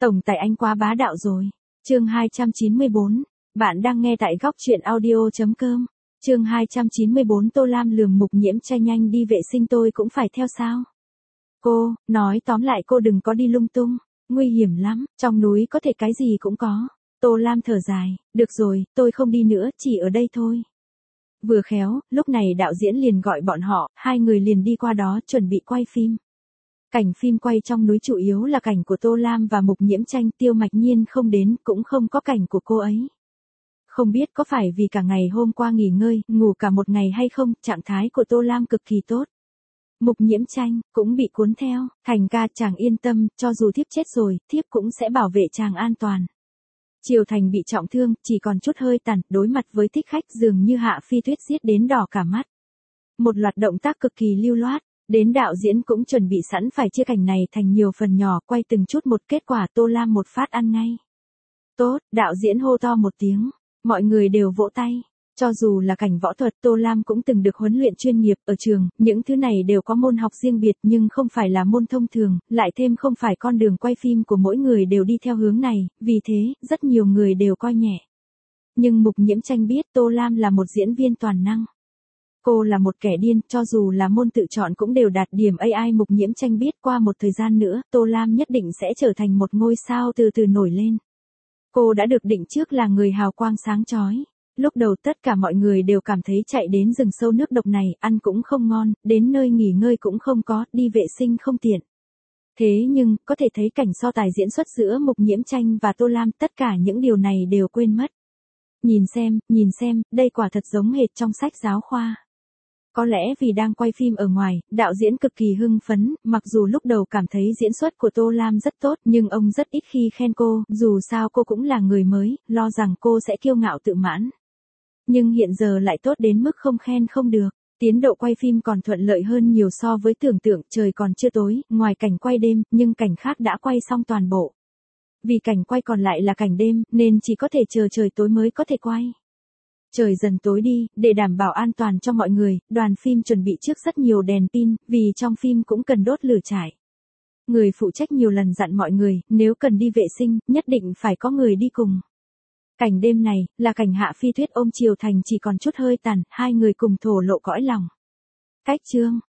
Tổng tài anh quá bá đạo rồi. Chương 294. Bạn đang nghe tại góc truyện audio.com. Chương 294 Tô Lam lườm Mục Nhiễm Tranh nhanh đi vệ sinh tôi cũng phải theo sao? Cô, nói tóm lại cô đừng có đi lung tung, nguy hiểm lắm, trong núi có thể cái gì cũng có. Tô Lam thở dài, được rồi, tôi không đi nữa, chỉ ở đây thôi. Vừa khéo, lúc này đạo diễn liền gọi bọn họ, hai người liền đi qua đó chuẩn bị quay phim. Cảnh phim quay trong núi chủ yếu là cảnh của Tô Lam và Mục Nhiễm Tranh, Tiêu Mạch Nhiên không đến, cũng không có cảnh của cô ấy. Không biết có phải vì cả ngày hôm qua nghỉ ngơi, ngủ cả một ngày hay không, trạng thái của Tô Lam cực kỳ tốt. Mục Nhiễm Tranh cũng bị cuốn theo, Thành ca chàng yên tâm, cho dù thiếp chết rồi, thiếp cũng sẽ bảo vệ chàng an toàn. Triều Thành bị trọng thương, chỉ còn chút hơi tàn, đối mặt với thích khách dường như Hạ Phi Tuyết giết đến đỏ cả mắt. Một loạt động tác cực kỳ lưu loát, đến đạo diễn cũng chuẩn bị sẵn phải chia cảnh này thành nhiều phần nhỏ, quay từng chút một, kết quả Tô Lam một phát ăn ngay. Tốt, đạo diễn hô to một tiếng, mọi người đều vỗ tay. Cho dù là cảnh võ thuật, Tô Lam cũng từng được huấn luyện chuyên nghiệp ở trường, những thứ này đều có môn học riêng biệt nhưng không phải là môn thông thường, lại thêm không phải con đường quay phim của mỗi người đều đi theo hướng này, vì thế, rất nhiều người đều coi nhẹ. Nhưng Mục Nhiễm Tranh biết Tô Lam là một diễn viên toàn năng. Cô là một kẻ điên, cho dù là môn tự chọn cũng đều đạt điểm AI. Mục Nhiễm Tranh biết qua một thời gian nữa, Tô Lam nhất định sẽ trở thành một ngôi sao từ từ nổi lên. Cô đã được định trước là người hào quang sáng chói. Lúc đầu tất cả mọi người đều cảm thấy chạy đến rừng sâu nước độc này, ăn cũng không ngon, đến nơi nghỉ ngơi cũng không có, đi vệ sinh không tiện. Thế nhưng, có thể thấy cảnh so tài diễn xuất giữa Mục Nhiễm Tranh và Tô Lam, tất cả những điều này đều quên mất. Nhìn xem, đây quả thật giống hệt trong sách giáo khoa. Có lẽ vì đang quay phim ở ngoài, đạo diễn cực kỳ hưng phấn, mặc dù lúc đầu cảm thấy diễn xuất của Tô Lam rất tốt, nhưng ông rất ít khi khen cô, dù sao cô cũng là người mới, lo rằng cô sẽ kiêu ngạo tự mãn. Nhưng hiện giờ lại tốt đến mức không khen không được, tiến độ quay phim còn thuận lợi hơn nhiều so với tưởng tượng, trời còn chưa tối, ngoài cảnh quay đêm, nhưng cảnh khác đã quay xong toàn bộ. Vì cảnh quay còn lại là cảnh đêm, nên chỉ có thể chờ trời tối mới có thể quay. Trời dần tối đi, để đảm bảo an toàn cho mọi người, đoàn phim chuẩn bị trước rất nhiều đèn pin, vì trong phim cũng cần đốt lửa trại. Người phụ trách nhiều lần dặn mọi người, nếu cần đi vệ sinh, nhất định phải có người đi cùng. Cảnh đêm này, là cảnh Hạ Phi Tuyết ôm Triều Thành chỉ còn chút hơi tàn, hai người cùng thổ lộ cõi lòng. Cách chương,